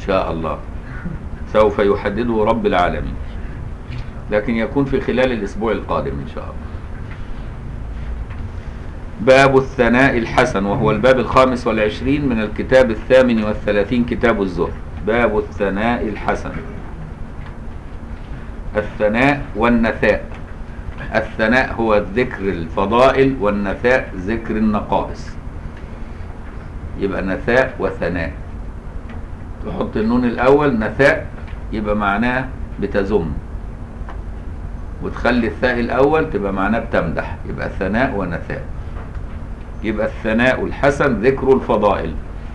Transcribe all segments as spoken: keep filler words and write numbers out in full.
شاء الله سوف يحدده رب العالمين، لكن يكون في خلال الأسبوع القادم إن شاء الله. باب الثناء الحسن، وهو الباب الخامس والعشرين من الكتاب الثامن والثلاثين كتاب الزهد. باب الثناء الحسن. الثناء والنثاء. الثناء هو ذكر الفضائل، والنثاء ذكر النقائص. يبقى نثاء وثناء، تحط النون الأول نثاء يبقى معناه بتذم، وتخلي الثاء الأول تبقى معناه بتمدح، يبقى ثناء ونثاء. يبقى الثناء الحسن ذكر الفضائل.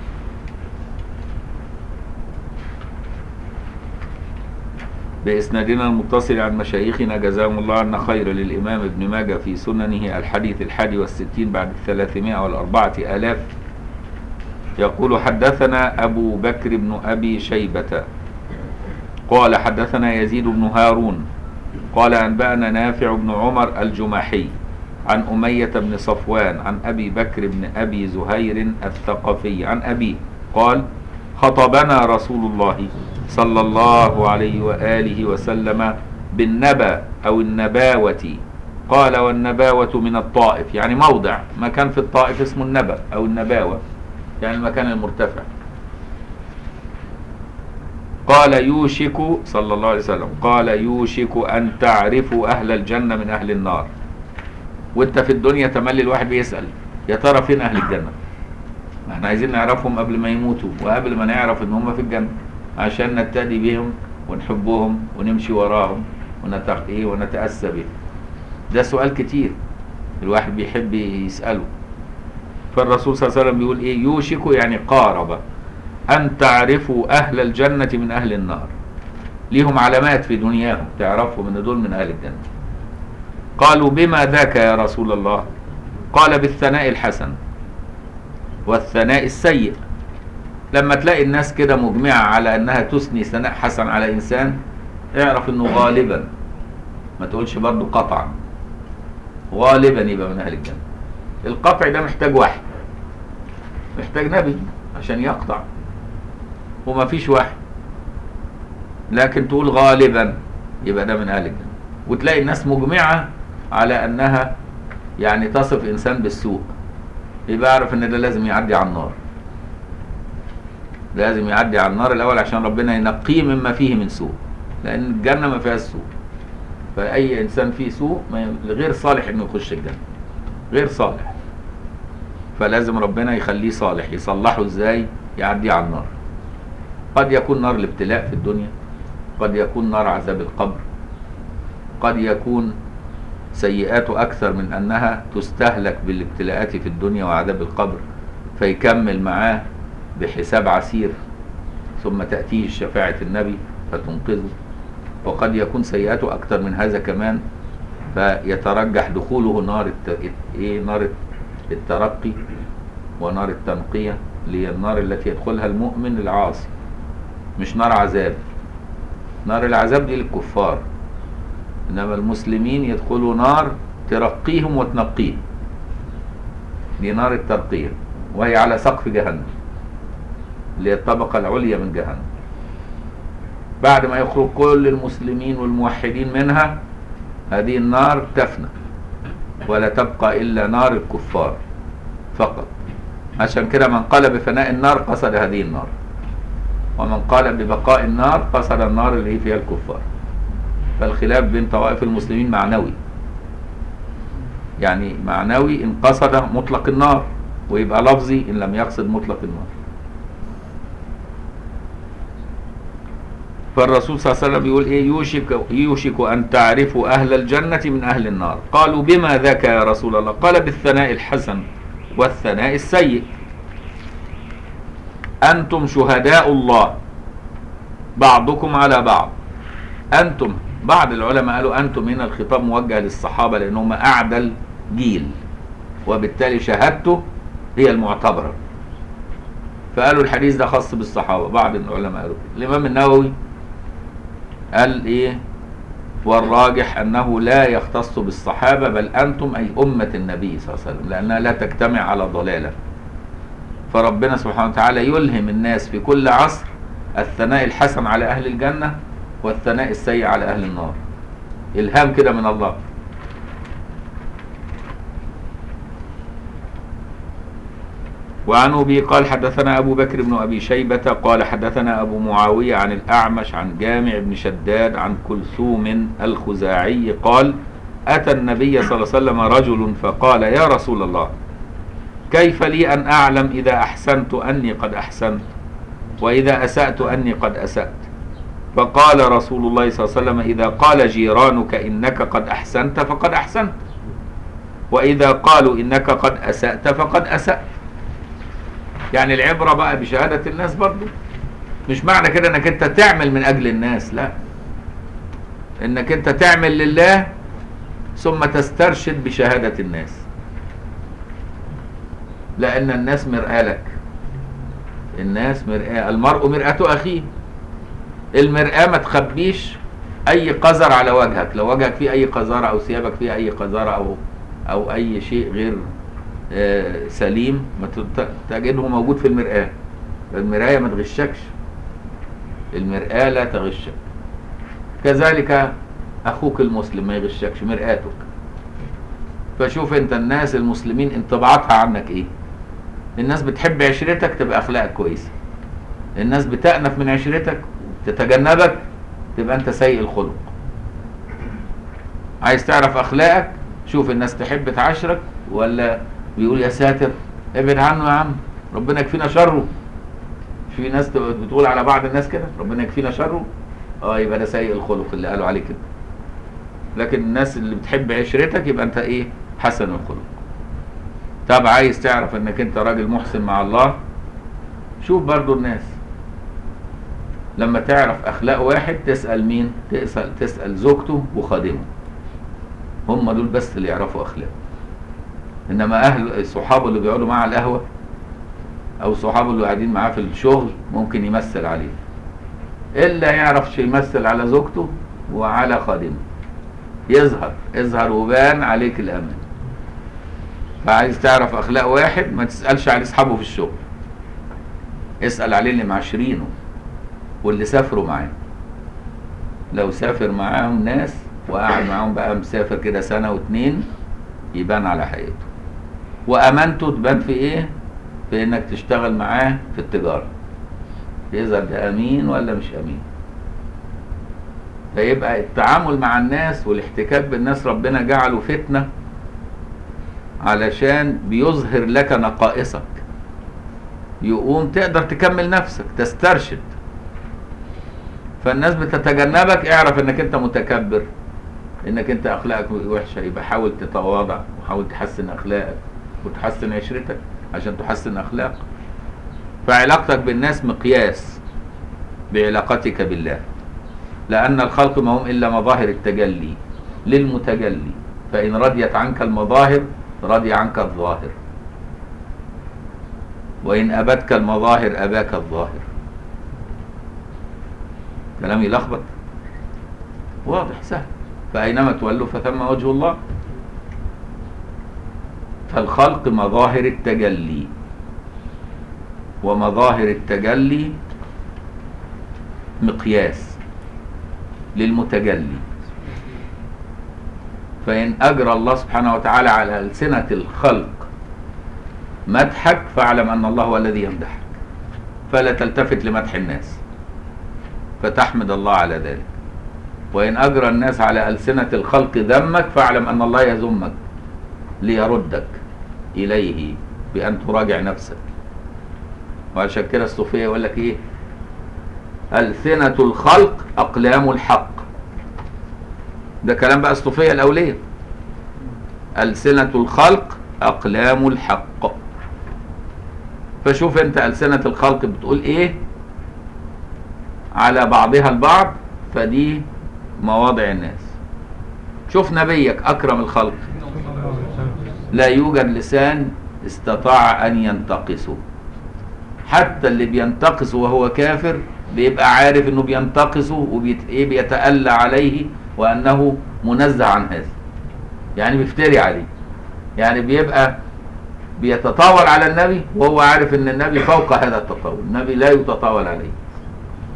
بإسنادنا المتصل عن مشايخنا جزاهم الله عنا خير للإمام ابن ماجه في سننه الحديث الحادي والستين بعد الثلاثمائة والأربعة آلاف، يقول حدثنا أبو بكر بن أبي شيبة قال حدثنا يزيد بن هارون قال أنبأنا نافع بن عمر الجماحي عن أمية بن صفوان عن أبي بكر بن أبي زهير الثقفي عن أبيه قال خطبنا رسول الله صلى الله عليه وآله وسلم بالنبا أو النباوة. قال والنباوة من الطائف، يعني موضع مكان في الطائف اسمه النبا أو النباوة، يعني المكان المرتفع. قال يوشك صلى الله عليه وسلم قال يوشك أن تعرفوا أهل الجنة من أهل النار. وانت في الدنيا تملي الواحد بيسأل يا ترى فين أهل الجنة؟ احنا عايزين نعرفهم قبل ما يموتوا وقبل ما نعرف ان هم في الجنة، عشان نتدي بهم ونحبهم ونمشي وراهم ونتق... ايه ونتأسى بهم. ده سؤال كتير الواحد بيحب يسأله. فالرسول صلى الله عليه وسلم بيقول ايه؟ يوشك يعني قارب أن تعرفوا أهل الجنة من أهل النار. ليهم علامات في دنياهم تعرفوا من دول من أهل الجنة. قالوا بما ذاك يا رسول الله؟ قال بالثناء الحسن والثناء السيء. لما تلاقي الناس كده مجمعة على أنها تثني ثناء حسن على إنسان، اعرف أنه غالبا، ما تقولش برضو قطعا، غالبا يبقى من أهل الجنة. القطع ده محتاج واحد، محتاج نبي عشان يقطع، وما فيش واحد. لكن تقول غالبا يبقى ده من أهل الجنة. وتلاقي الناس مجمعة على أنها يعني تصف إنسان بالسوء، يبقى أعرف أن ده لازم يعدي على النار، لازم يعدي على النار الأول عشان ربنا ينقيه مما فيه من سوء، لأن الجنة ما فيها السوء. فأي إنسان فيه سوء غير صالح إنه يخش الجنة، غير صالح. فلازم ربنا يخليه صالح. يصلحه إزاي؟ يعدي على النار. قد يكون نار الابتلاء في الدنيا، قد يكون نار عذاب القبر، قد يكون سيئاته أكثر من أنها تستهلك بالابتلاءات في الدنيا وعذاب القبر، فيكمل معاه بحساب عسير ثم تأتيه شفاعة النبي فتنقذه. وقد يكون سيئاته أكثر من هذا كمان، فيترجح دخوله نار الت... إيه؟ نار الترقي ونار التنقية، اللي هي النار التي يدخلها المؤمن العاصي، مش نار عذاب. نار العذاب دي للكفار، إنما المسلمين يدخلوا نار ترقيهم وتنقيهم، دي نار الترقية، وهي على سقف جهنم اللي هي الطبقة العليا من جهنم. بعد ما يخرج كل المسلمين والموحدين منها، هذه النار تفنى ولا تبقى إلا نار الكفار فقط. عشان كده من قال بفناء النار قصد هذه النار، ومن قال ببقاء النار قصد النار اللي فيها الكفار. فالخلاف بين طوائف المسلمين معنوي، يعني معنوي إن قصد مطلق النار، ويبقى لفظي إن لم يقصد مطلق النار. فالرسول صلى الله عليه وسلم يقول إيه؟ يوشك, يوشك أن تعرفوا أهل الجنة من أهل النار. قالوا بما ذاك يا رسول الله؟ قال بالثناء الحسن والثناء السيء. أنتم شهداء الله بعضكم على بعض. أنتم، بعض العلماء قالوا أنتم هنا الخطاب موجه للصحابة لأنهم أعدل جيل، وبالتالي شهادته هي المعتبرة، فقالوا الحديث ده خاص بالصحابة. بعض العلماء قالوا كده. الإمام النووي قال إيه؟ والراجح أنه لا يختص بالصحابة، بل أنتم أي أمة النبي صلى الله عليه وسلم، لأنها لا تجتمع على ضلالة. فربنا سبحانه وتعالى يلهم الناس في كل عصر الثناء الحسن على أهل الجنة والثناء السيء على أهل النار، إلهام كده من الله. وعن أبي قال حدثنا أبو بكر بن أبي شيبة قال حدثنا أبو معاوية عن الأعمش عن جامع بن شداد عن كلثوم الخزاعي قال أتى النبي صلى الله عليه وسلم رجل فقال يا رسول الله كيف لي أن أعلم إذا أحسنت أني قد أحسنت وإذا أسأت أني قد أسأت؟ فقال رسول الله صلى الله عليه وسلم إذا قال جيرانك إنك قد أحسنت فقد أحسنت، وإذا قالوا إنك قد أسأت فقد أسأت. يعني العبرة بقى بشهادة الناس برضو، مش معنى كده انك انت تعمل من اجل الناس، لا، انك انت تعمل لله ثم تسترشد بشهادة الناس، لان الناس مرآة لك. الناس مرآة، المرء مرآة اخيه. المرآة ما تخبيش اي قذر على وجهك، لو وجهك فيه اي قذارة او ثيابك فيها اي قذارة او او اي شيء غير آه سليم ما تجده موجود في المرآة. المراية ما تغشكش، المرآة لا تغشك. كذلك اخوك المسلم ما يغشكش، مرآتك. فشوف انت الناس المسلمين انطباعاتها عنك ايه. الناس بتحب عشرتك تبقى اخلاقك كويسة، الناس بتأنف من عشرتك تتجنبك تبقى انت سيء الخلق. عايز تعرف اخلاقك، شوف الناس تحب تعاشرك ولا بيقول يا ساتر ابعد عنه يا عم ربنا يكفينا شره. في ناس بتقول على بعض الناس كده ربنا يكفينا شره، اه يبقى ده سيء الخلق اللي قالوا عليه كده. لكن الناس اللي بتحب عشرتك يبقى انت ايه؟ حسن الخلق. طب عايز تعرف انك انت راجل محسن مع الله، شوف برضو الناس لما تعرف اخلاق واحد تسأل مين؟ تسأل, تسأل زوجته وخادمه، هم دول بس اللي يعرفوا اخلاقه. انما اهل صحابه اللي بيقعدوا معاه على القهوه او صحابه اللي قاعدين معاه في الشغل ممكن يمثل عليه، الا يعرفش يمثل على زوجته وعلى خادمه. يظهر اظهر وبان عليك الامان. فعايز تعرف اخلاق واحد ما تسالش على اصحابه في الشغل، اسال عليه اللي معاشرينه واللي سافروا معاه. لو سافر معاهم ناس وقاعد معاهم بقى مسافر كده سنه واتنين يبان على حقيقته. وامانته تبان في ايه؟ في انك تشتغل معاه في التجاره، يظهر ده امين ولا مش امين. فيبقى التعامل مع الناس والاحتكاك بالناس ربنا جعله فتنه علشان بيظهر لك نقائصك، يقوم تقدر تكمل نفسك تسترشد. فالناس بتتجنبك، اعرف انك انت متكبر، انك انت اخلاقك وحشه، يبقى حاول تتواضع وحاول تحسن اخلاقك وتحسن عشرتك عشان تحسن اخلاقك. فعلاقتك بالناس مقياس بعلاقتك بالله، لان الخلق ما هم الا مظاهر التجلي للمتجلي، فان رضيت عنك المظاهر رضي عنك الظاهر، وان ابتك المظاهر اباك الظاهر. كلام يلخبط؟ واضح سهل. فأينما تولوا فثم وجه الله. فالخلق مظاهر التجلي، ومظاهر التجلي مقياس للمتجلي. فإن أجرى الله سبحانه وتعالى على ألسنة الخلق مدحك فاعلم أن الله هو الذي يمدحك، فلا تلتفت لمدح الناس فتحمد الله على ذلك. وإن أجرى الناس على ألسنة الخلق ذمك فاعلم أن الله يذمك ليردك إليه بأن تراجع نفسك. وعشان كده الصوفية يقول لك إيه؟ ألسنة الخلق أقلام الحق. ده كلام بقى الصوفية الأولية. ألسنة الخلق أقلام الحق. فشوف أنت ألسنة الخلق بتقول إيه على بعضها البعض، فدي مواضع الناس. شوف نبيك أكرم الخلق لا يوجد لسان استطاع أن ينتقصه، حتى اللي بينتقصه وهو كافر بيبقى عارف أنه بينتقصه وبيتألى عليه وأنه منزه عن هذا، يعني بيفتري عليه، يعني بيبقى بيتطاول على النبي وهو عارف أن النبي فوق هذا التطاول، النبي لا يتطاول عليه.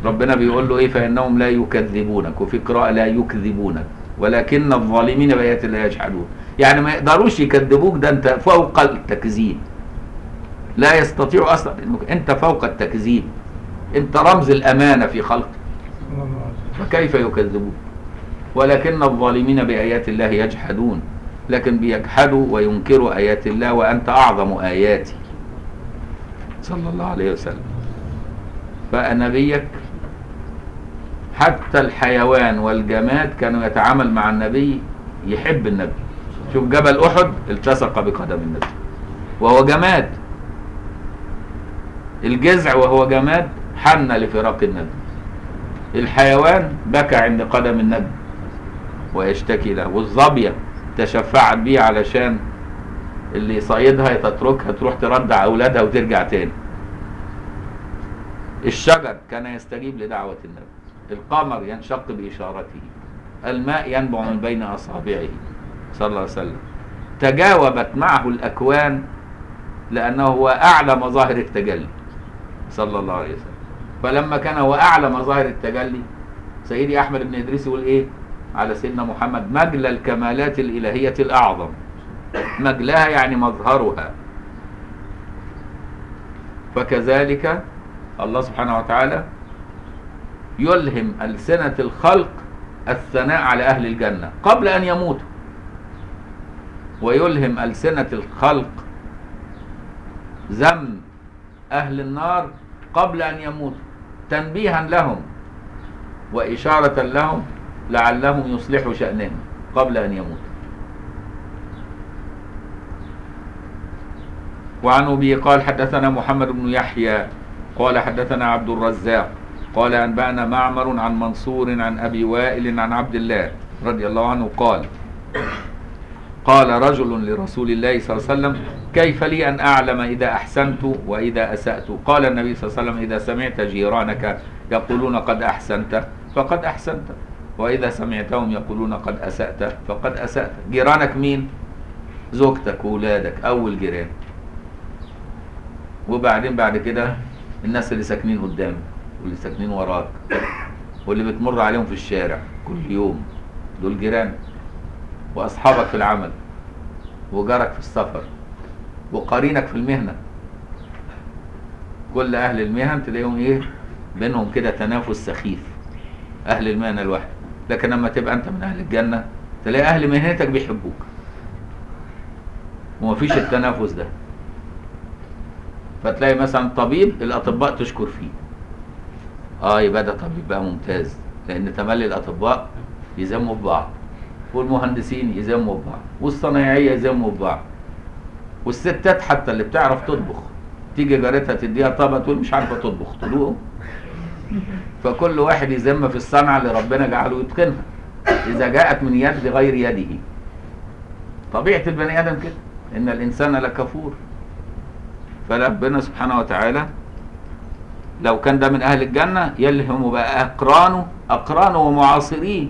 ربنا بيقول له ايه؟ فانهم لا يكذبونك، وفي قراءه لا يكذبونك ولكن الظالمين بآيات الله يجحدون. يعني ما يقدروش يكذبوك، ده انت فوق التكذيب، لا يستطيع اصلا انك انت فوق التكذيب، انت رمز الامانه في خلقك، فكيف يكذبوك؟ ولكن الظالمين بآيات الله يجحدون، لكن بيجحدوا وينكروا آيات الله، وأنت أعظم آياتي صلى الله عليه وسلم. فنبيك حتى الحيوان والجماد كانوا يتعامل مع النبي، يحب النبي. شوف جبل أحد التصق بقدم النبي وهو جماد، الجذع وهو جماد حن لفراق النبي، الحيوان بكى عند قدم النبي ويشتكي له، والظبية تشفعت بيه علشان اللي يصيدها تتركها تروح تردع أولادها وترجع تاني. الشجر كان يستجيب لدعوة النبي، القمر ينشق بإشارته، الماء ينبع من بين أصابعه صلى الله عليه وسلم. تجاوبت معه الأكوان لأنه هو أعلى مظاهر التجلي صلى الله عليه وسلم. فلما كان هو أعلى مظاهر التجلي، سيدي أحمد بن إدريس يقول إيه على سيدنا محمد؟ مجلى الكمالات الإلهية الأعظم. مجلاها يعني مظهرها. فكذلك الله سبحانه وتعالى يلهم ألسنة الخلق الثناء على أهل الجنة قبل أن يموتوا، ويلهم ألسنة الخلق ذم أهل النار قبل أن يموتوا، تنبيها لهم وإشارة لهم لعلهم يصلحوا شأنهم قبل أن يموتوا. وعن أبي قال حدثنا محمد بن يحيى قال حدثنا عبد الرزاق قال أنبأنا معمر عن منصور عن أبي وائل عن عبد الله رضي الله عنه قال قال رجل لرسول الله صلى الله عليه وسلم كيف لي أن أعلم إذا أحسنت وإذا أسأت؟ قال النبي صلى الله عليه وسلم إذا سمعت جيرانك يقولون قد أحسنت فقد أحسنت، وإذا سمعتهم يقولون قد أسأت فقد أسأت. جيرانك مين؟ زوجتك وولادك أول جيران، وبعدين بعد كده الناس اللي ساكنين قدامك واللي ساكنين وراك واللي بتمر عليهم في الشارع كل يوم، دول جيرانك. وأصحابك في العمل، وجارك في السفر، وقرينك في المهنة. كل أهل المهن تلاقيهم إيه؟ بينهم كده تنافس سخيف، أهل المهنة الواحد. لكن لما تبقى أنت من أهل الجنة تلاقي أهل مهنتك بيحبوك، ومفيش التنافس ده. فتلاقي مثلا طبيب الأطباء تشكر فيه، آه يبقى ده طبيب بقى ممتاز، لأن تملي الأطباء يذموا ببعض، والمهندسين يذموا ببعض، والصنايعية يذموا ببعض، والستات حتى اللي بتعرف تطبخ تيجي جارتها تديها طبق تقول مش عارفة تطبخ، تقول فكل واحد يذم في الصنعة اللي ربنا جعله يتقنها إذا جاءت من يد غير يده. طبيعة البني آدم كده، إن الإنسان لكفور. فربنا سبحانه وتعالى لو كان ده من أهل الجنة يلهم بقى أقرانه أقرانه ومعاصريه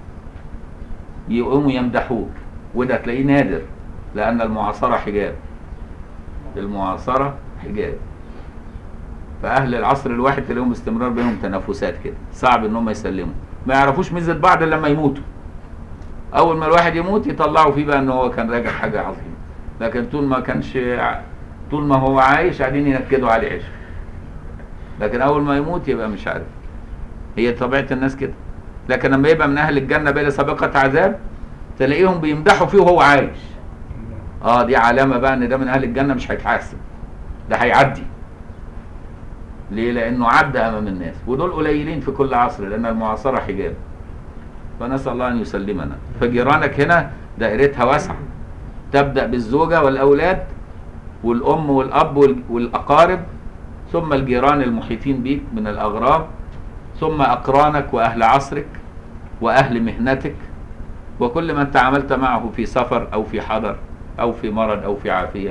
يقوموا يمدحوك، وده تلاقيه نادر، لأن المعاصرة حجاب، المعاصرة حجاب. فأهل العصر الواحد تلاقيهم باستمرار بينهم تنافسات كده، صعب إنهم يسلموا، ما يعرفوش ميزة بعض إلا لما يموتوا. أول ما الواحد يموت يطلعوا فيه بقى إن هو كان راجع حاجة عظيمة، لكن طول ما كانش طول ما هو عايش قاعدين ينكدوا عليه عيش، لكن أول ما يموت يبقى مش عارف. هي طبيعة الناس كده. لكن لما يبقى من أهل الجنة بلا سابقة عذاب تلاقيهم بيمدحوا فيه وهو عايش. اه دي علامة بقى ان ده من أهل الجنة، مش هيتحاسب، ده هيعدي. ليه؟ لأنه عدى أمام الناس، ودول قليلين في كل عصر لأن المعاصرة حجاب. فنسأل الله أن يسلمنا. فجيرانك هنا دائرتها واسعة، تبدأ بالزوجة والأولاد والأم والأب والأقارب، ثم الجيران المحيطين بيك من الأغراب، ثم أقرانك وأهل عصرك وأهل مهنتك، وكل من تعاملت معه في سفر أو في حضر أو في مرض أو في عافية،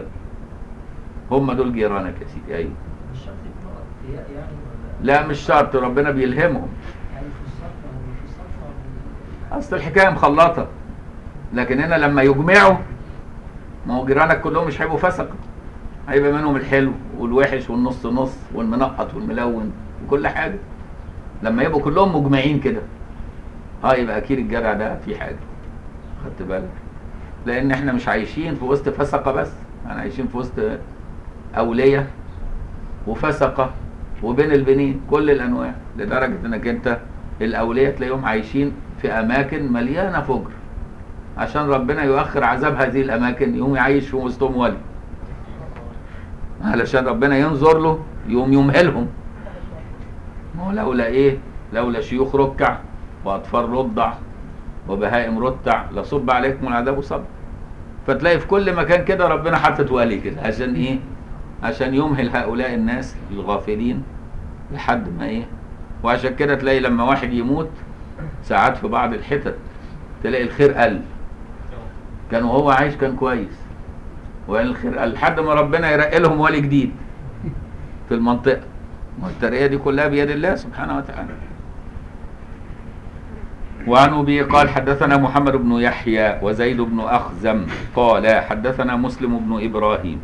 هم دول جيرانك يا سيدي. أيوه. مش شرط يبقى يعني لا مش شرط، ربنا بيلهمهم. يعني في الصفة وفي الصفة أصل الحكاية مخلطة، لكن هنا لما يجمعوا، ما هو جيرانك كلهم مش هيبقوا فسقة، هيبقى منهم الحلو والوحش والنص نص والمنقط والملون وكل حاجة. لما يبقوا كلهم مجمعين كده اه يبقى اكيد الجدع ده في حاجه. خدت بالك؟ لان احنا مش عايشين في وسط فسقه بس، احنا عايشين في وسط اوليه وفسقه وبين البنين كل الانواع، لدرجه انك انت الاوليه تلاقيهم عايشين في اماكن مليانه فجر، عشان ربنا يؤخر عذاب هذه الاماكن يقوم يعيش في وسطهم ولي، علشان ربنا ينظر له يقوم يمهلهم. ما هو لولا ايه؟ لولا شيوخ ركع واطفال رضع وبهائم رتع لصب عليكم العذاب صب. فتلاقي في كل مكان كده ربنا حاطط ولي كده، عشان ايه؟ عشان يمهل هؤلاء الناس الغافلين لحد ما ايه. وعشان كده تلاقي لما واحد يموت ساعات في بعض الحتت تلاقي الخير قل، كان وهو عايش كان كويس وقال الخير قل لحد ما ربنا يرقي لهم ولي جديد في المنطقه. والترقيه دي كلها بيد الله سبحانه وتعالى. وعن أبي قال حدثنا محمد بن يحيى وزيد بن أخزم قال حدثنا مسلم بن إبراهيم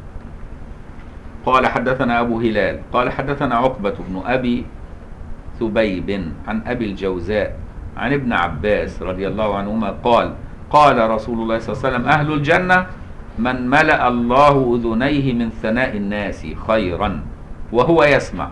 قال حدثنا أبو هلال قال حدثنا عقبة بن أبي ثبيب عن أبي الجوزاء عن ابن عباس رضي الله عنهما قال قال رسول الله صلى الله عليه وسلم أهل الجنة من ملأ الله أذنيه من ثناء الناس خيرا وهو يسمع.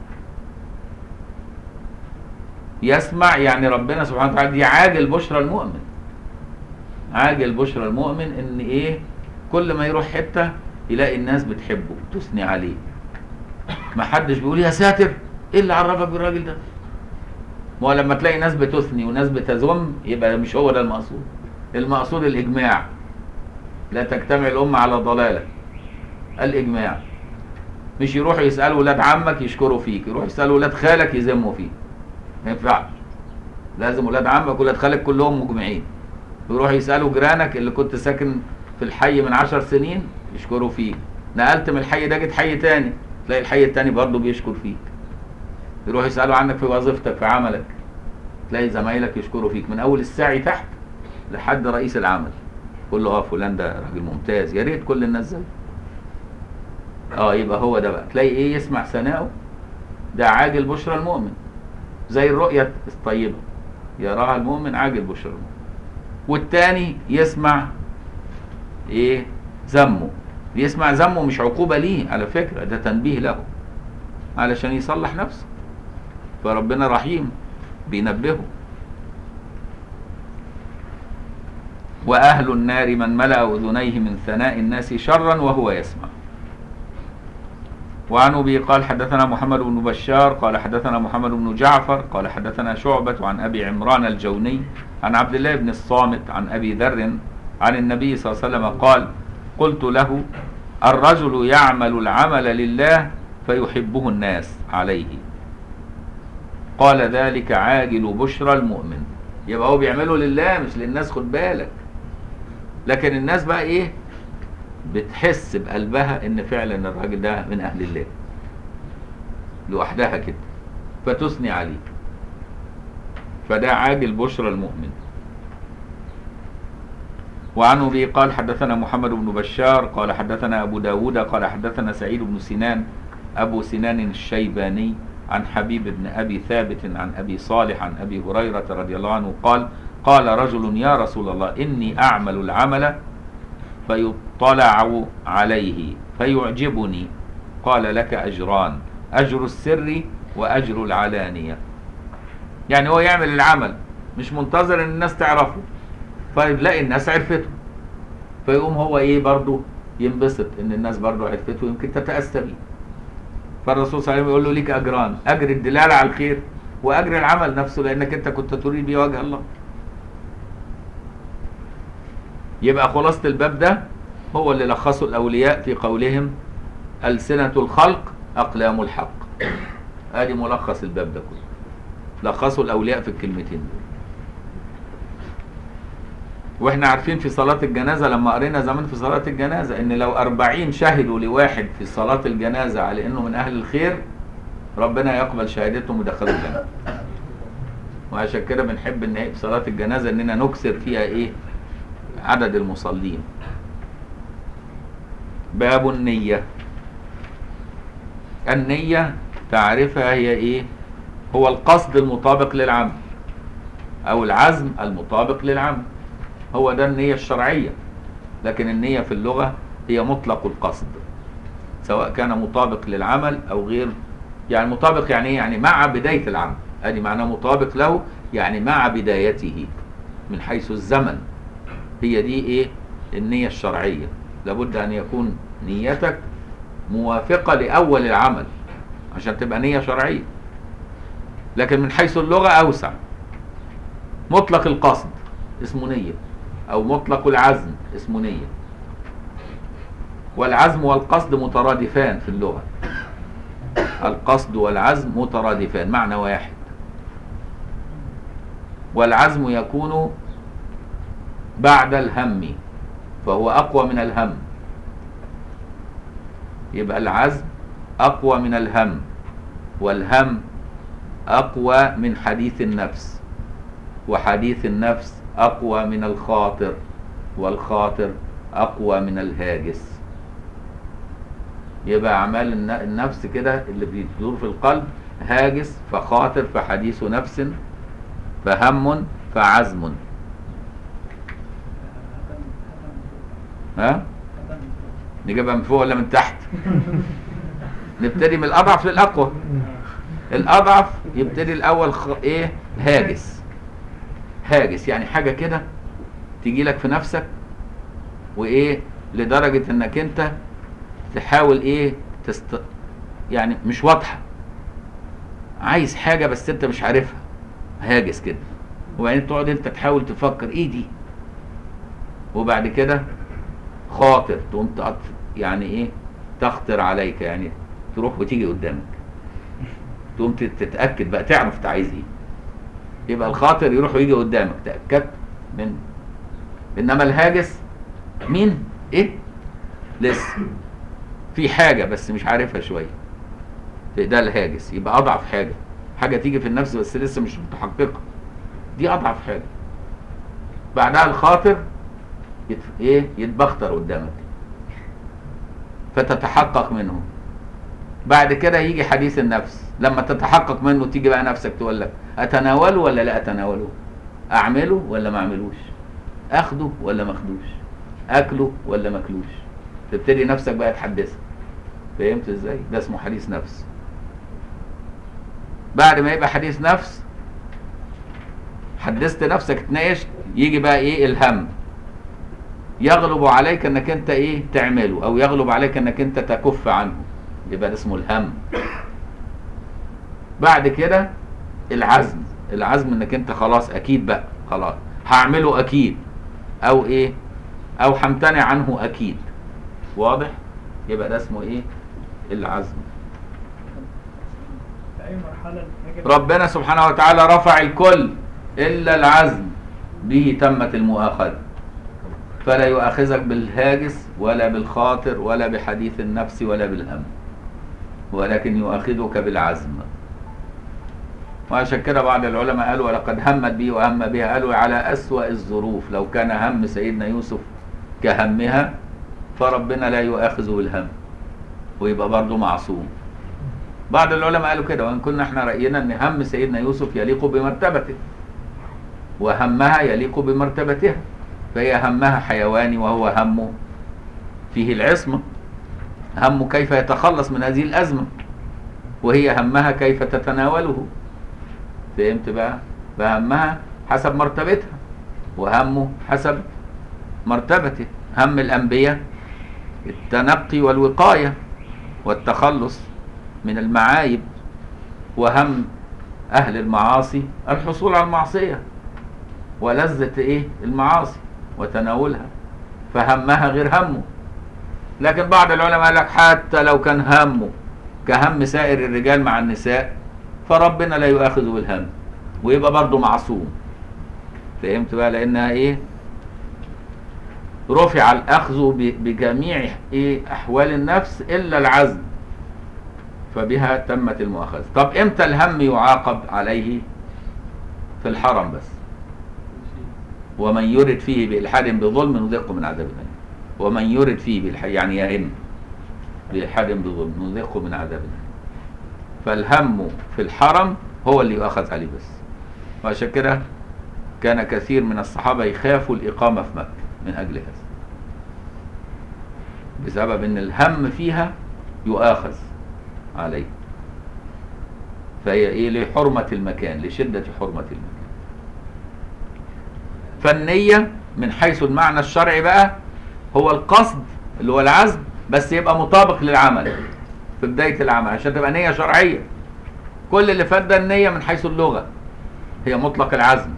يسمع يعني ربنا سبحانه وتعالى دي عاجل بشرى المؤمن، عاجل بشرى المؤمن ان ايه؟ كل ما يروح حته يلاقي الناس بتحبه تثني عليه، ما حدش بيقول يا ساتر ايه اللي عرفك بالراجل ده. ما لما تلاقي ناس بتثني وناس بتذم يبقى مش هو ده المقصود. المقصود الاجماع، لا تجتمع الامه على ضلاله، الاجماع. مش يروحوا يسالوا ولاد عمك يشكروا فيك، يروحوا يسالوا ولاد خالك يذموا فيك، ما ينفعش. لازم ولاد عمك ولاد خالك كلهم مجمعين. يروحوا يسالوا جيرانك اللي كنت ساكن في الحي من عشر سنين يشكروا فيك، نقلت من الحي ده جيت حي تاني تلاقي الحي التاني برضه بيشكر فيك. يروحوا يسالوا عنك في وظيفتك في عملك تلاقي زمايلك يشكروا فيك من اول الساعي تحت لحد رئيس العمل، قول له اه فلان ده راجل ممتاز، يا ريت كل الناس زيه. اه يبقى هو ده بقى تلاقي ايه؟ يسمع ثناؤه، ده عاجل بشرى المؤمن، زي الرؤية الطيبة يراها المؤمن عاجل بشرى المؤمن. والتاني يسمع ايه؟ ذمه. يسمع ذمه مش عقوبة ليه على فكرة، ده تنبيه له علشان يصلح نفسه، فربنا رحيم بينبهه. وأهل النار من ملأ أذنيه من ثناء الناس شرا وهو يسمع. وعن أبي قال حدثنا محمد بن بشار قال حدثنا محمد بن جعفر قال حدثنا شعبة عن أبي عمران الجوني عن عبد الله بن الصامت عن أبي ذر عن النبي صلى الله عليه وسلم قال قلت له الرجل يعمل العمل لله فيحبه الناس عليه، قال ذلك عاجل بشرى المؤمن. يبقى هو بيعمله لله مش للناس، خد بالك. لكن الناس بقى ايه؟ بتحس بقلبها ان فعلا الراجل ده من اهل الله لوحدها كده فتثني عليه، فده عاجل بشرى المؤمن. وعن أبي قال حدثنا محمد بن بشار قال حدثنا أبو داود قال حدثنا سعيد بن سنان أبو سنان الشيباني عن حبيب بن أبي ثابت عن أبي صالح عن أبي هريرة رضي الله عنه قال قال رجل يا رسول الله إني أعمل العمل فيطلع عليه فيعجبني، قال لك أجران، أجر السر وأجر العلانية. يعني هو يعمل العمل مش منتظر ان الناس تعرفه، فيلاقي الناس عرفته فيقوم هو ايه برضه ينبسط ان الناس برضه عرفته ويمكن تتأسى بيه. فالرسول صلى الله عليه وسلم يقول له ليك أجران، أجر الدلالة على الخير وأجر العمل نفسه لأنك أنت كنت تريد بيه وجه الله. يبقى خلاصة الباب ده هو اللي لخصه الأولياء في قولهم ألسنة الخلق أقلام الحق. ادي ملخص الباب ده كله، لخصوا الأولياء في الكلمتين دول. واحنا عارفين في صلاة الجنازة لما قرينا زمان في صلاة الجنازة ان لو أربعين شهدوا لواحد في صلاة الجنازة على انه من اهل الخير ربنا يقبل شهادتهم ويدخلوا الجنة. وعشان كده بنحب ان في صلاة الجنازة اننا نكسر فيها ايه؟ عدد المصلين. باب النية. النية تعرفها هي ايه؟ هو القصد المطابق للعمل او العزم المطابق للعمل، هو ده النية الشرعية. لكن النية في اللغة هي مطلق القصد، سواء كان مطابق للعمل او غير. يعني مطابق يعني ايه؟ يعني مع بداية العمل، ادي معناه مطابق له، يعني مع بدايته من حيث الزمن. هي دي ايه؟ النية الشرعية. لابد ان يكون نيتك موافقة لأول العمل عشان تبقى نية شرعية. لكن من حيث اللغة أوسع، مطلق القصد اسمه نية، أو مطلق العزم اسمه نية. والعزم والقصد مترادفان في اللغة، القصد والعزم مترادفان، معنى واحد. والعزم يكون بعد الهم فهو أقوى من الهم، يبقى العزم أقوى من الهم، والهم أقوى من حديث النفس، وحديث النفس أقوى من الخاطر، والخاطر أقوى من الهاجس. يبقى أعمال النفس كده اللي بيدور في القلب، هاجس فخاطر فحديث نفس فهم فعزم. ها؟ نجيبها من فوق ولا من تحت؟ نبتدي من الأضعف للأقوى. الأضعف يبتدي الأول خ... إيه؟ هاجس. هاجس يعني حاجة كده تيجي لك في نفسك، وإيه لدرجة إنك أنت تحاول إيه تست... يعني مش واضحة، عايز حاجة بس أنت مش عارفها، هاجس كده. وبعدين تقعد أنت تحاول تفكر إيه دي، وبعد كده خاطر تقوم تقط... يعني إيه تخطر عليك، يعني تروح وتيجي قدامك، تقوم تتأكد بقى، تعرف انت عايز ايه. يبقى الخاطر يروح ويجي قدامك، تأكدت منه. انما الهاجس مين؟ ايه؟ لسه في حاجة بس مش عارفها شوية، ده الهاجس. يبقى أضعف حاجة، حاجة تيجي في النفس بس لسه مش متحققة، دي أضعف حاجة. بعدها الخاطر يت... ايه يتبختر قدامك فتتحقق منه. بعد كده يجي حديث النفس، لما تتحقق منه تيجي بقى نفسك تقول لك اتناوله ولا لا اتناوله، اعمله ولا ما اعملوش، اخده ولا ما اخدوش، اكله ولا ما اكلوش. تبتدي نفسك بقى تحدثك. فهمت ازاي؟ ده اسمه حديث نفس. بعد ما يبقى حديث نفس، حدثت نفسك اتناقشت، يجي بقى ايه الهم، يغلب عليك انك انت ايه تعمله، او يغلب عليك انك انت تكف عنه، يبقى ده اسمه الهم. بعد كده العزم، العزم انك انت خلاص اكيد بقى، خلاص هعمله اكيد، او ايه او همتنع عنه اكيد. واضح؟ يبقى ده اسمه ايه العزم. أي مرحلة ربنا سبحانه وتعالى رفع الكل الا العزم، به تمت المؤاخذة. فلا يؤاخذك بالهاجس ولا بالخاطر ولا بحديث النفس ولا بالهم، ولكن يؤاخذك بالعزم. وعشان كده بعض العلماء قالوا ولقد همت به وهم بها، قالوا على أسوأ الظروف. لو كان هم سيدنا يوسف كهمها فربنا لا يؤاخذه بالهم، ويبقى برضه معصوم. بعض العلماء قالوا كده، وإن كنا احنا رأينا أن هم سيدنا يوسف يليق بمرتبته، وهمها يليق بمرتبتها، فهي همها حيواني وهو همه فيه العصمة، همه كيف يتخلص من هذه الأزمة، وهي همها كيف تتناوله. فهمت بقى؟ فهمها حسب مرتبتها، وهمه حسب مرتبته. هم الأنبياء التنقي والوقاية والتخلص من المعايب، وهم أهل المعاصي الحصول على المعصية ولذة إيه المعاصي وتناولها، فهمها غير همه. لكن بعض العلماء قال لك حتى لو كان همه كهم سائر الرجال مع النساء فربنا لا يؤاخذه بالهم، ويبقى برضه معصوم. فهمت بقى؟ لأنها إيه رفع الأخذ بجميع إيه أحوال النفس إلا العزم، فبها تمت المؤاخذة. طب إمتى الهم يعاقب عليه؟ في الحرم بس. ومن يرد فيه بإلحاد بظلم نذقه من عذاب أليم. ومن يرد فيه بالحاد يعني يهم بإلحاد بظلم نذقه من عذاب أليم. فالهم في الحرم هو اللي يؤخذ عليه بس. وعشان كده كان كثير من الصحابة يخافوا الإقامة في مكة من أجل هذا، بسبب أن الهم فيها يؤاخذ عليه. فهي إيه؟ لحرمة المكان، لشدة حرمة المكان. فالنية من حيث المعنى الشرعي بقى هو القصد اللي هو العزم، بس يبقى مطابق للعمل في بداية العمل عشان تبقى نية شرعية. كل اللي فات ده النية من حيث اللغة هي مطلق العزم.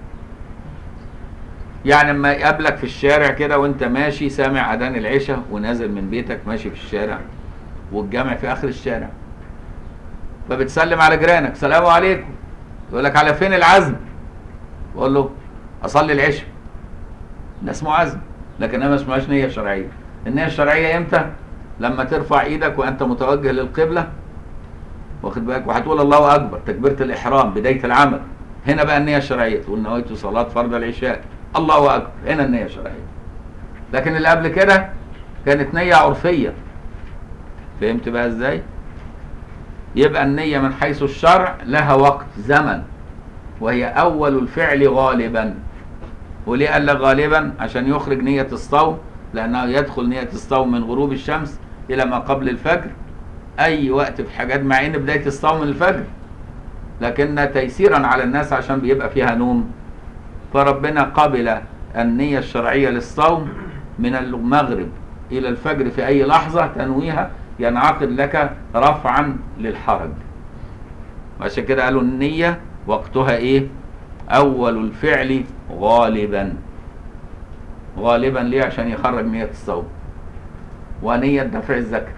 يعني لما يقابلك في الشارع كده وانت ماشي سامع اذان العشاء ونازل من بيتك ماشي في الشارع والجامع في اخر الشارع، فبتسلم على جيرانك السلام عليكم، يقول لك على فين العزم؟ تقول له اصلي العشاء. ده اسمه عزم، لكن انا ما اسمهاش نية شرعية. النية الشرعية امتى؟ لما ترفع ايدك وانت متوجه للقبلة، واخد بالك، وهتقول الله اكبر، تكبيرة الاحرام بداية العمل. هنا بقى النية الشرعية، تقول نويت صلاة فرض العشاء، الله اكبر، هنا النية الشرعية. لكن اللي قبل كده كانت نية عرفية. فهمت بقى ازاي؟ يبقى النية من حيث الشرع لها وقت زمن، وهي اول الفعل غالبا. وليه قال لك غالبا؟ عشان يخرج نية الصوم، لانه يدخل نية الصوم من غروب الشمس الى ما قبل الفجر، اي وقت في حاجات، مع ان بداية الصوم من الفجر، لكن تيسيرا على الناس عشان بيبقى فيها نوم، فربنا قبل النية الشرعية للصوم من المغرب إلى الفجر في أي لحظة تنويها ينعقد لك رفعا للحرج. وعشان كده قالوا النية وقتها إيه؟ أول الفعل غالبا. غالبا ليه؟ عشان يخرج نية الصوم. ونية دفع الزكاة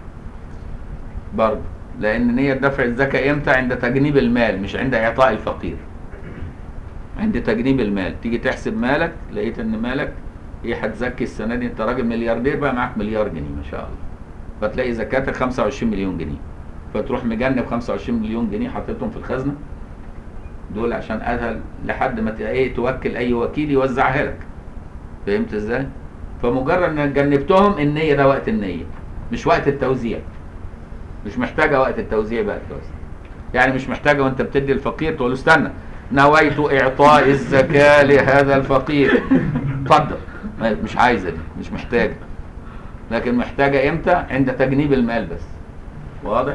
برضه، لأن نية دفع الزكاة إمتى؟ عند تجنيب المال، مش عند إعطاء الفقير. عند تجنيب المال، تيجي تحسب مالك لقيت ان مالك ايه، هتزكي السنه دي، انت راجل ملياردير بقى معاك مليار جنيه ما شاء الله، فتلاقي زكاتك خمسة وعشرين مليون جنيه، فتروح مجنب خمسة وعشرين مليون جنيه حاططهم في الخزنه دول عشان اذهل لحد ما ايه توكل اي وكيل يوزعها لك. فهمت ازاي؟ فمجرد انك جنبتهم، النيه ده وقت النيه مش وقت التوزيع. مش محتاجه وقت التوزيع بقى التوزيع، يعني مش محتاجه وانت بتدي الفقير تقول له استنى نويت اعطاء الزكاة لهذا الفقير، اتفضل. مش عايزة دي، مش محتاجة. لكن محتاجة امتى؟ عند تجنيب المال بس. واضح؟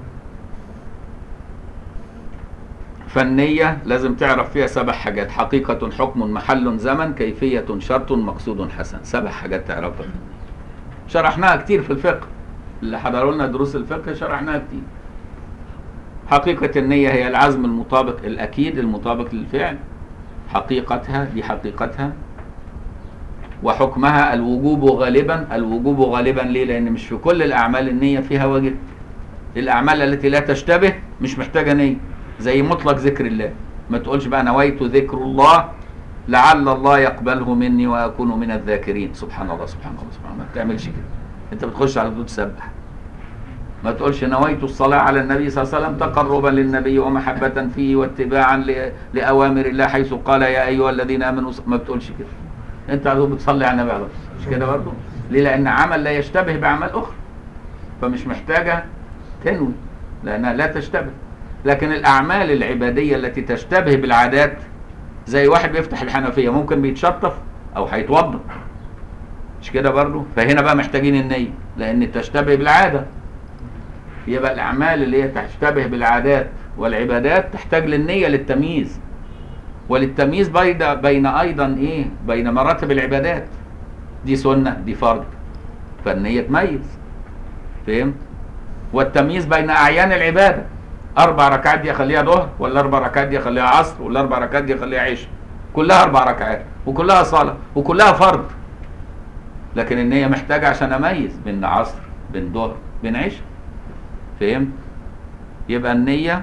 فالنية لازم تعرف فيها سبع حاجات: حقيقة، حكم، محل، زمن، كيفية، شرط، مقصود حسن. سبع حاجات تعرفها. شرحناها كتير في الفقه، اللي حضروا لنا دروس الفقه شرحناها كتير. حقيقة النية هي العزم المطابق الأكيد المطابق للفعل، حقيقتها دي حقيقتها. وحكمها الوجوب غالبا. الوجوب غالبا ليه؟ لأن مش في كل الأعمال النية فيها واجب. الأعمال التي لا تشتبه مش محتاجة نية، زي مطلق ذكر الله. ما تقولش بقى نويت ذكر الله لعل الله يقبله مني وأكون من الذاكرين. سبحان الله سبحان الله سبحان الله، ما بتعملش كده. أنت بتخش على طول تسبح. ما تقولش نويت الصلاة على النبي صلى الله عليه وسلم تقربا للنبي ومحبة فيه واتباعا لأوامر الله حيث قال يا أيها الذين آمنوا. ما بتقولش كده. أنت على طول بتصلي على النبي عليه الصلاة والسلام. مش كده برضه؟ ليه؟ لأن عمل لا يشتبه بأعمال أخرى، فمش محتاجة تنوي لأنها لا تشتبه. لكن الأعمال العبادية التي تشتبه بالعادات، زي واحد بيفتح الحنفية ممكن بيتشطف أو هيتوضأ، مش كده برضه؟ فهنا بقى محتاجين النية لأن تشتبه بالعادة. يبقى الأعمال اللي هي تشتبه بالعادات والعبادات تحتاج للنية للتمييز، وللتمييز بين بين أيضا إيه؟ بين مراتب العبادات، دي سنة دي فرض، فالنية تميز. فهمت؟ والتمييز بين أعيان العبادة، أربع ركعات دي أخليها ظهر، ولا أربع ركعات دي أخليها عصر، ولا أربع ركعات دي أخليها عشاء، كلها أربع ركعات وكلها صلاة وكلها فرض. لكن النية محتاجة عشان أميز بين عصر بين ظهر بين عشاء. فهمت؟ يبقى النية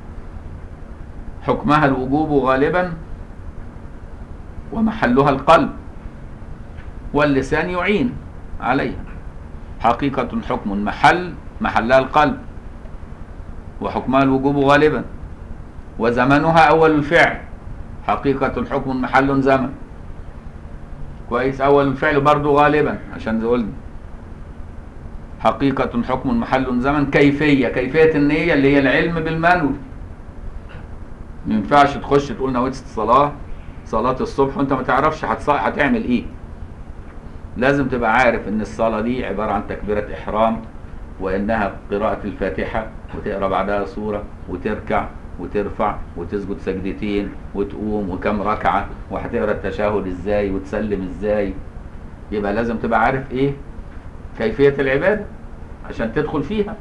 حكمها الوجوب غالبا، ومحلها القلب، واللسان يعين عليها. حقيقة، حكم، محل، محلها القلب، وحكمها الوجوب غالبا، وزمنها أول الفعل. حقيقة، حكم، محل، زمن. كويس؟ أول الفعل برضو غالبا عشان قلنا حقيقة، حكم، محل، زمن. كيفية، كيفية النية اللي هي العلم بالمنوي. ما ينفعش تخش تقول نويت الصلاه صلاه الصبح وانت ما تعرفش هتص- هتعمل ايه. لازم تبقى عارف ان الصلاه دي عباره عن تكبيره احرام، وانها قراءه الفاتحه وتقرا بعدها سوره وتركع وترفع وتسجد سجدتين وتقوم وكم ركعه وهتقرا التشهد ازاي وتسلم ازاي. يبقى لازم تبقى عارف ايه كيفيه العباده عشان تدخل فيها،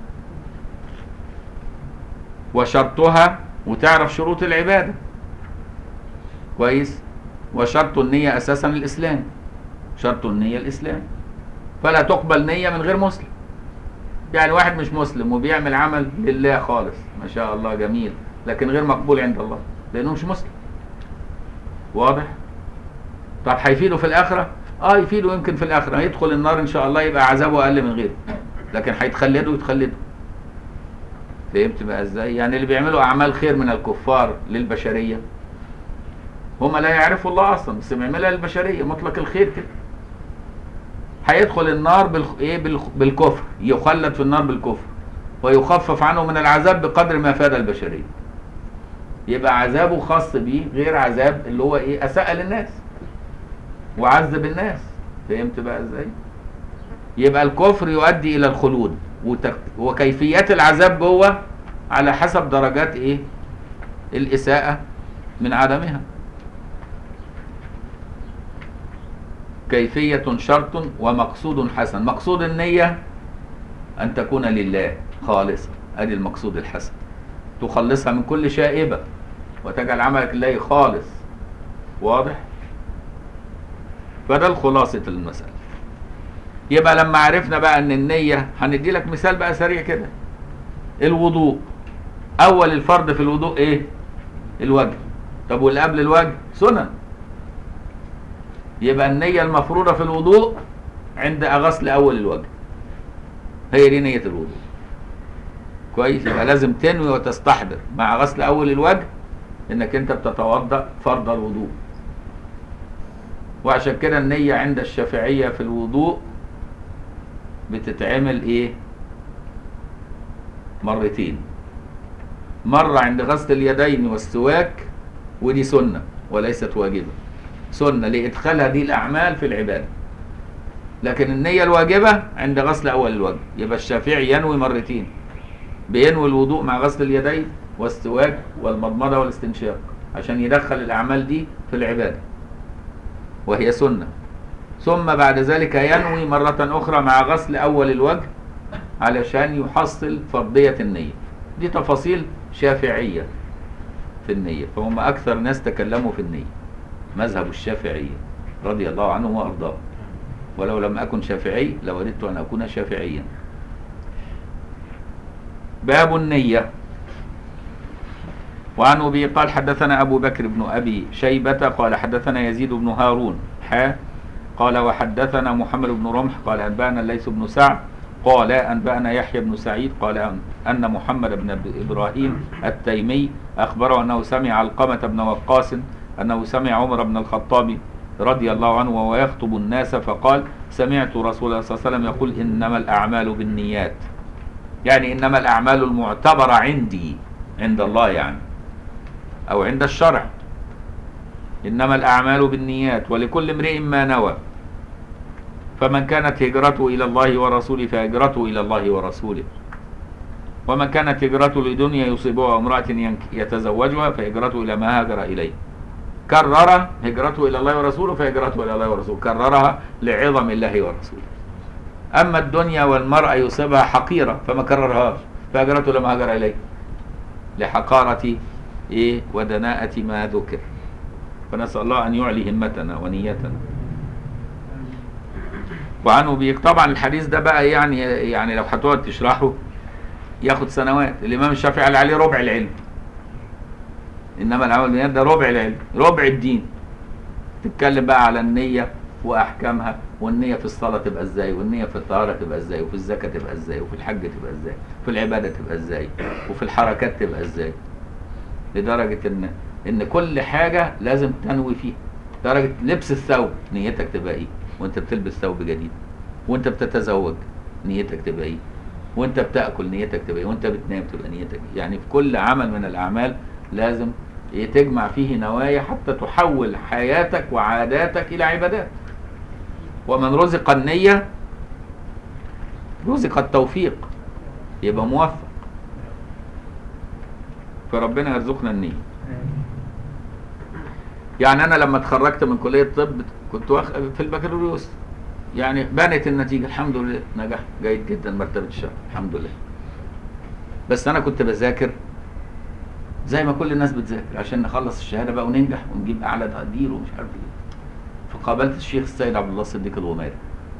وشرطها، وتعرف شروط العباده كويس. وشرط النيه اساسا الاسلام، شرط النيه الاسلام، فلا تقبل نيه من غير مسلم. يعني واحد مش مسلم وبيعمل عمل لله خالص ما شاء الله جميل، لكن غير مقبول عند الله لانه مش مسلم. واضح؟ طب هيفيده في الاخره؟ اه يفيده يمكن في الاخره، هيدخل النار ان شاء الله يبقى عذابه اقل من غيره، لكن هيتخلدوا يتخلدوا. فهمت بقى ازاي؟ يعني اللي بيعملوا اعمال خير من الكفار للبشريه هم لا يعرفوا الله اصلا، بس بيعملها للبشريه مطلق الخير كده. هيدخل النار بالخ... ايه بالخ... بالكفر، يخلد في النار بالكفر، ويخفف عنه من العذاب بقدر ما فاد البشريه. يبقى عذابه خاص بيه غير عذاب اللي هو ايه اساء للناس وعذب الناس. فهمت بقى ازاي؟ يبقى الكفر يؤدي الى الخلود، وتك... وكيفيات العذاب جوه على حسب درجات ايه الاساءه من عدمها. كيفية شرط ومقصود حسن. مقصود النية أن تكون لله خالصة، أدي المقصود الحسن، تخلصها من كل شائبة وتجعل عملك لله خالص. واضح؟ فده الخلاصة المسألة. يبقى لما عرفنا بقى أن النية، هندي لك مثال بقى سريع كده. الوضوء، أول الفرض في الوضوء إيه؟ الوجه. طب واللي قبل الوجه سنن. يبقى النية المفروضة في الوضوء عند غسل أول الوجه، هي دي نية الوضوء. كويس؟ يبقى لازم تنوي وتستحضر مع غسل أول الوجه إنك أنت بتتوضأ فرض الوضوء. وعشان كده النية عند الشافعية في الوضوء بتتعمل إيه؟ مرتين. مرة عند غسل اليدين والسواك، ودي سنة وليست واجبة، سنة لإدخال هذه الأعمال في العبادة. لكن النية الواجبة عند غسل أول الوجه. يبقى الشافعي ينوي مرتين، بينوي الوضوء مع غسل اليدين والسواك والمضمضة والاستنشاق عشان يدخل الأعمال دي في العبادة وهي سنة. ثم بعد ذلك ينوي مرة أخرى مع غسل أول الوجه علشان يحصل فرضية النية. دي تفاصيل شافعية في النية، فهم أكثر ناس تكلموا في النية، مذهب الشافعية رضي الله عنهم وأرضاهم. ولو لم أكن شافعي لوددت أن أكون شافعيا. باب النية. وعن أبي قال حدثنا أبو بكر بن أبي شيبة قال حدثنا يزيد بن هارون حا قال وحدثنا محمد بن رمح قال أنبأنا الليث بن سعد قال أنبأنا يحيى بن سعيد قال أن محمد بن إبراهيم التيمي أخبره أنه سمع علقمة بن وقاص أنه سمع عمر بن الخطاب رضي الله عنه وهو يخطب الناس فقال سمعت رسول الله صلى الله عليه وسلم يقول إنما الأعمال بالنيات، يعني إنما الأعمال المعتبرة عندي عند الله يعني أو عند الشرع، إنما الأعمال بالنيات ولكل امرئ ما نوى، فمن كانت هجرته إلى الله ورسوله فهجرته إلى الله ورسوله، ومن كانت هجرته لدنيا يصيبها امرأة يتزوجها فهجرته إلى ما هاجر إليه. كرر هجرته إلى الله ورسوله فهجرته إلى الله ورسوله، كررها لعظم الله ورسوله. أما الدنيا والمرأة يصيبها حقيرة فما كررهاش، فهجرته لما هاجر إليه لحقارة إيه ودناءة ما ذكر. فنسأل الله أن يعلي همتنا ونيتنا. وعنه بيك طبعا الحديث ده بقى يعني يعني لو هتقعد تشرحه ياخد سنوات. الإمام الشافعي قال عليه ربع العلم، إنما العمل بالنيات ده ربع العلم، ربع الدين. تتكلم بقى على النية وأحكامها، والنية في الصلاة تبقى إزاي، والنية في الطهارة تبقى إزاي، وفي الزكاة تبقى إزاي، وفي الحج تبقى إزاي، وفي العبادة تبقى إزاي، وفي الحركات تبقى إزاي، لدرجة إن إن كل حاجة لازم تنوي فيها. درجة لبس الثوب نيتك تبقى إيه وأنت بتلبس ثوب جديد، وأنت بتتزوج نيتك تبقى إيه، وأنت بتأكل نيتك تبقى إيه، وأنت بتنام تبقى نيتك إيه. يعني في كل عمل من الأعمال لازم تجمع فيه نوايا حتى تحول حياتك وعاداتك إلى عبادات. ومن رزق النية رزق التوفيق، يبقى موفق. فربنا يرزقنا النية. يعني أنا لما اتخرجت من كلية طب كنت واخ... في البكالوريوس، يعني بانت النتيجة الحمد لله، نجح جيد جدا، مرتبة الشهر الحمد لله. بس أنا كنت بذاكر زي ما كل الناس بتذاكر عشان نخلص الشهادة بقى وننجح ونجيب أعلى تقدير ومش عارف إيه. فقابلت الشيخ السيد عبد الله الصديق الغماري،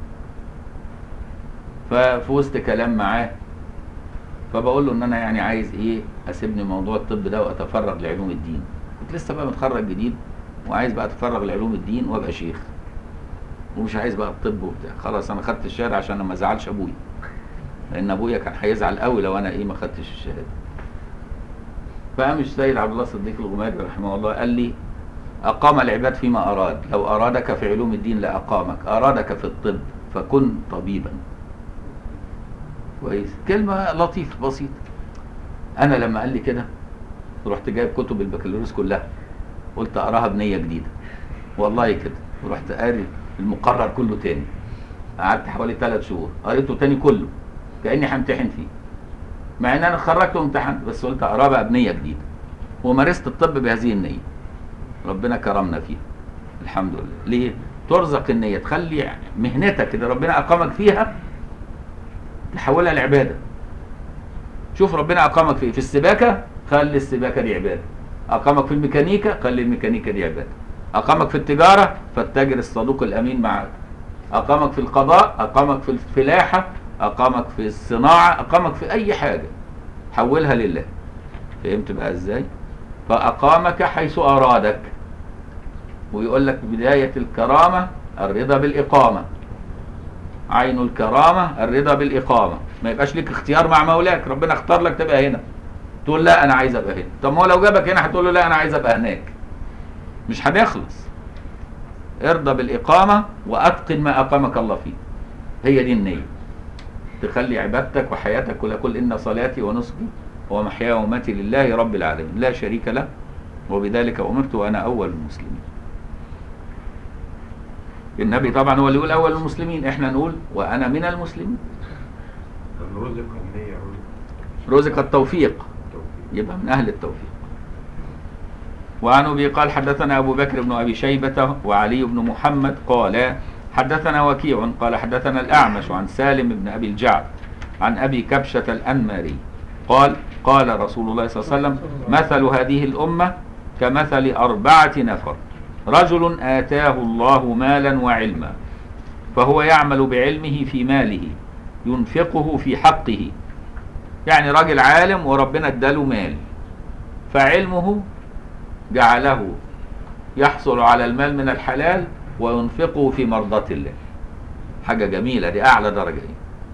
ففي وسط كلام معاه فبقول له ان انا يعني عايز ايه اسيبني موضوع الطب ده واتفرغ لعلوم الدين. كنت لسه بقى متخرج جديد وعايز بقى اتفرغ لعلوم الدين وابقى شيخ، ومش عايز بقى الطب وبتاع. خلاص انا خدت الشهاده عشان ما ازعلش ابويا، لان ابويا كان هيزعل قوي لو انا ايه ما خدتش الشهاده. فقام السيد عبد الله الصديق الغماري رحمه الله قال لي: اقام العباد فيما اراد، لو ارادك في علوم الدين لاقامك، ارادك في الطب فكن طبيبا. كويس، كلمه لطيفه بسيطه. انا لما قال لي كده رحت جايب كتب البكالوريوس كلها، قلت اقراها بنيه جديده والله كده، ورحت قاري المقرر كله تاني. قعدت حوالي ثلاث شهور قريته تاني كله كاني همتحن فيه، مع ان انا اتخرجت وامتحنت، بس قلت اقراه بقى بنيه جديده. ومارست الطب بهذه النيه، ربنا كرمنا فيها الحمد لله. ليه؟ ترزق النيه، تخلي مهنتك اللي ربنا اقامك فيها تحولها لعباده. شوف ربنا اقامك في في السباكه، خلي السباكه دي عباده. اقامك في الميكانيكا، خلي الميكانيكا دي عباده. اقامك في التجاره، فالتاجر الصدوق الامين معك. اقامك في القضاء، اقامك في الفلاحه، اقامك في الصناعه، اقامك في اي حاجه، حولها لله. فهمت بقى ازاي؟ فاقامك حيث ارادك. ويقول لك بدايه الكرامه الرضا بالاقامه. عين الكرامه الرضا بالاقامه. ما يبقاش لك اختيار مع مولاك، ربنا اختار لك تبقى هنا، تقول لا انا عايز ابقى هنا. طب ما هو لو جابك هنا هتقول له لا انا عايز ابقى هناك، مش هنخلص. ارضى بالاقامه واتقن ما اقامك الله فيه. هي دي النيه، تخلي عبادتك وحياتك كلها. قل ان صلاتي ونسكي ومحياي ومماتي لله رب العالمين لا شريك له وبذلك امرت وانا اول المسلمين. النبي طبعا هو اللي يقول اول المسلمين، احنا نقول وانا من المسلمين. رزق النية، رزق التوفيق، يبقى من اهل التوفيق. وعن ابي قال حدثنا ابو بكر بن ابي شيبه وعلي بن محمد قال حدثنا وكيع قال حدثنا الاعمش عن سالم بن ابي الجعد عن ابي كبشه الانماري قال قال رسول الله صلى الله عليه وسلم: مثل هذه الامه كمثل اربعه نفر، رجل آتاه الله مالا وعلما فهو يعمل بعلمه في ماله ينفقه في حقه. يعني راجل عالم وربنا اداله مال، فعلمه جعله يحصل على المال من الحلال وينفقه في مرضاة الله. حاجة جميلة، دي أعلى درجة دي.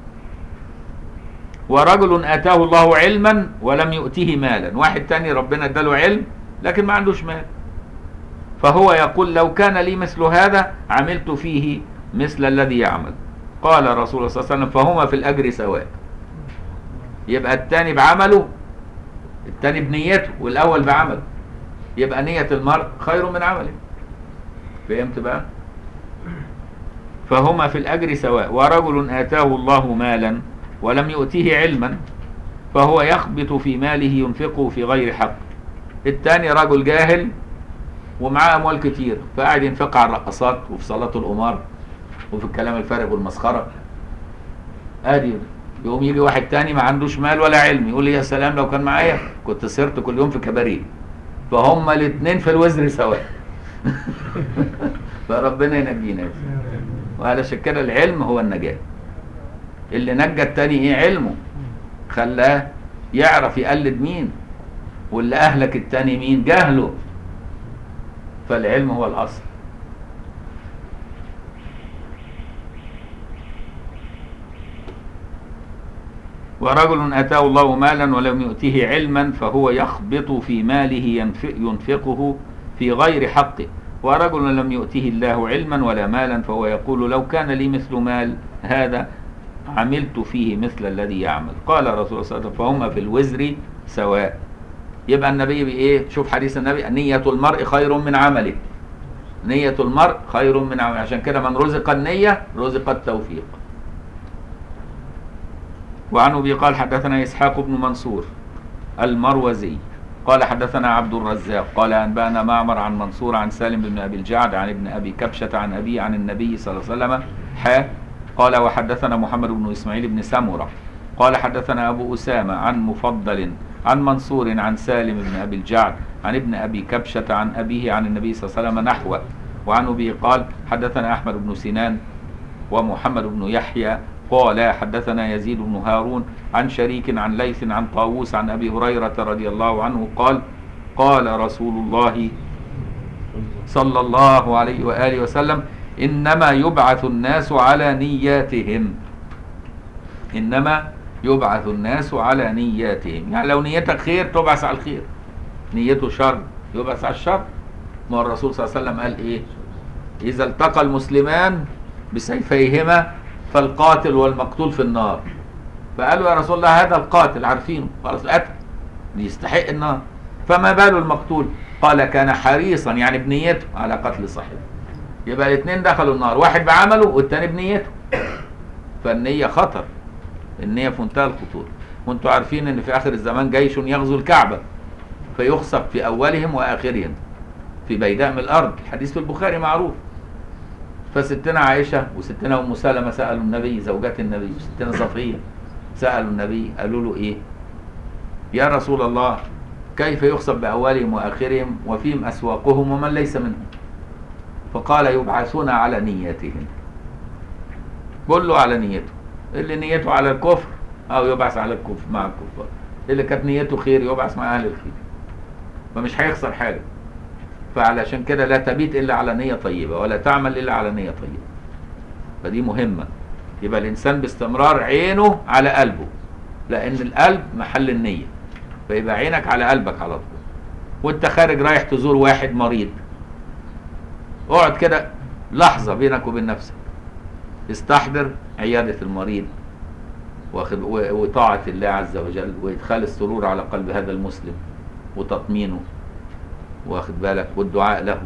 ورجل آتاه الله علما ولم يؤته مالا، واحد تاني ربنا اداله علم لكن ما عندوش مال، فهو يقول لو كان لي مثل هذا عملت فيه مثل الذي يعمل. قال رسول الله صلى الله عليه وسلم: فهما في الأجر سواء. يبقى الثاني بعمله، الثاني بنيته، والأول بعمله. يبقى نية المرء خير من عمله. فهمت بقى؟ فهما في الأجر سواء. ورجل آتاه الله مالا ولم يؤته علما فهو يخبط في ماله ينفقه في غير حق. الثاني رجل جاهل ومعاه اموال كتير فقاعد ينفق على الرقصات وفي صلاه القمار وفي الكلام الفارغ والمسخره. ادي يقوم يجي واحد تاني ما عندوش مال ولا علم يقول لي يا سلام لو كان معايا كنت صرت كل يوم في كباريه. فهم الاثنين في الوزر سواء. فربنا ينجينا. وعلى كده العلم هو النجاه. اللي نجى التاني ايه؟ علمه، خلاه يعرف يقلد مين. واللي اهلك التاني مين؟ جهله. فالعلم هو الأصل. ورجل أتاه الله مالا ولم يؤته علما فهو يخبط في ماله ينفقه في غير حقه. ورجل لم يؤته الله علما ولا مالا فهو يقول لو كان لي مثل مال هذا عملت فيه مثل الذي يعمل. قال رسول الله صلى الله عليه وسلم: فهما في الوزر سواء. يبقى النبي بايه؟ شوف حديث النبي: نية المرء خير من عمله. نية المرء خير من عمله. عشان كده من رزق النية رزق التوفيق. وعن ابي قال حدثنا اسحاق بن منصور المروزي قال حدثنا عبد الرزاق قال انبانا معمر عن منصور عن سالم بن ابي الجعد عن ابن ابي كبشه عن ابي عن النبي صلى الله عليه وسلم حا قال وحدثنا محمد بن اسماعيل بن سمره قال حدثنا ابو اسامه عن مفضل عن منصور عن سالم بن ابي الجعد عن ابن ابي كبشه عن ابيه عن النبي صلى الله عليه وسلم نحوه. وعن ابي قال حدثنا احمد بن سنان ومحمد بن يحيى قال حدثنا يزيد بن هارون عن شريك عن ليث عن طاووس عن ابي هريره رضي الله عنه قال قال رسول الله صلى الله عليه واله وسلم: انما يبعث الناس على نياتهم. انما يبعث الناس على نياتهم، يعني لو نيتك خير تبعث على الخير، نيته شر يبعث على الشر. ما الرسول صلى الله عليه وسلم قال ايه؟ اذا التقى المسلمان بسيفيهما فالقاتل والمقتول في النار. فقالوا يا رسول الله هذا القاتل عارفينه خلاص قتل يستحق النار، فما بال المقتول؟ قال كان حريصا يعني بنيته على قتل صاحبه. يبقى الاثنين دخلوا النار، واحد بعمله والثاني بنيته. فالنية خطر، النية في منتهى الخطورة. وانتم عارفين ان في اخر الزمان جيش يغزو الكعبة فيخسف في اولهم واخرهم في بيداء من الارض، الحديث في البخاري معروف. فستنا عائشة وستنا أم سلمة سألوا النبي زوجات النبي، وستنا صفية سألوا النبي قالوا له إيه؟ يا رسول الله كيف يخسف بأولهم وآخرهم وفيهم أسواقهم ومن ليس منهم؟ فقال يبعثون على نياتهم. قل له على نيته، اللي نيته على الكفر أو يبعث على الكفر مع الكفار، اللي كانت نيته خير يبعث مع أهل الخير، فمش هيخسر حاجة. فعلشان كده لا تبيت إلا على نية طيبة ولا تعمل إلا على نية طيبة. فدي مهمة. يبقى الإنسان باستمرار عينه على قلبه، لأن القلب محل النية، فيبقى عينك على قلبك على طول. وانت خارج رايح تزور واحد مريض، اقعد كده لحظة بينك وبين نفسك، استحضر عيادة المريض وطاعة الله عز وجل وإدخال السرور على قلب هذا المسلم وتطمينه، واخد بالك، والدعاء له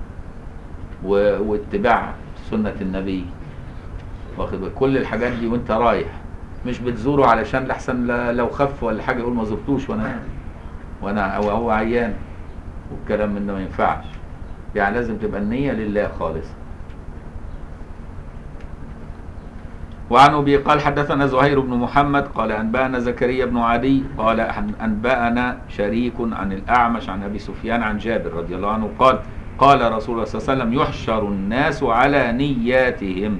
واتباع سنة النبي، واخد بالك. كل الحاجات دي وانت رايح، مش بتزوره علشان لحسن لو خف ولا حاجة يقول ما زرتوش وانا وانا او هو عيان، والكلام من ده ما ينفعش. يعني لازم تبقى النية لله خالص. وعن أبي قال حدثنا زهير بن محمد قال أنبأنا زكريا بن عدي قال أنبأنا شريك عن الأعمش عن أبي سفيان عن جابر رضي الله عنه قال قال رسول الله صلى الله عليه وسلم: يحشر الناس على نياتهم.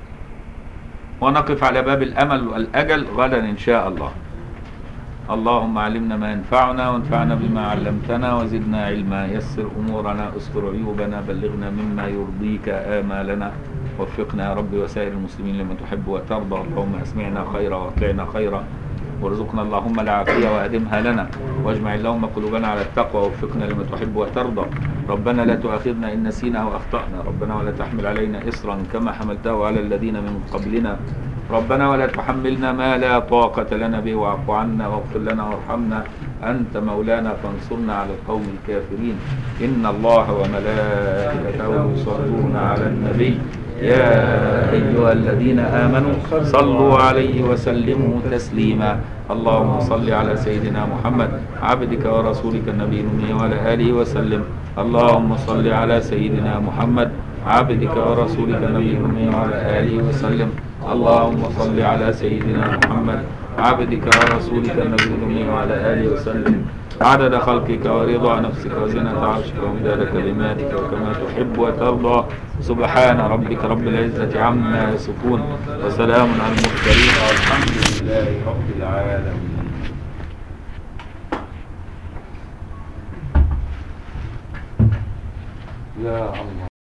ونقف على باب الأمل والأجل غدا إن شاء الله. اللهم علمنا ما ينفعنا وانفعنا بما علمتنا وزدنا علما، يسر أمورنا، استر عيوبنا، بلغنا مما يرضيك آمالنا، وفقنا يا رب وسائر المسلمين لما تحب وترضى. اللهم اسمعنا خيرا واطلعنا خيرا، وارزقنا اللهم العافية وأدمها لنا، واجمع اللهم قلوبنا على التقوى، ووفقنا لما تحب وترضى. ربنا لا تؤاخذنا إن نسينا وأخطأنا، ربنا ولا تحمل علينا إصرا كما حملته على الذين من قبلنا، ربنا ولا تحملنا ما لا طاقة لنا به، واعف عنا واغفر لنا وارحمنا، أنت مولانا فانصرنا على القوم الكافرين. إن الله وملائكته يصلون على النبي يا أيها الذين آمنوا صلوا عليه وسلموا تسليما. اللهم صل على سيدنا محمد عبدك ورسولك النبي الأمي وعلى آله وسلم. اللهم صل على سيدنا محمد عبدك ورسولك النبي الأمي وعلى آله وسلم. اللهم صل على سيدنا محمد عبدك ورسولك النبي الأمي وعلى آله وسلم. عدد خلقك ورضا نفسك وزنة عرشك ومداد كلماتك وكما تحب وترضى. سبحان ربك رب العزة عما يصفون، وسلام على المرسلين، والحمد لله رب العالمين. يا الله.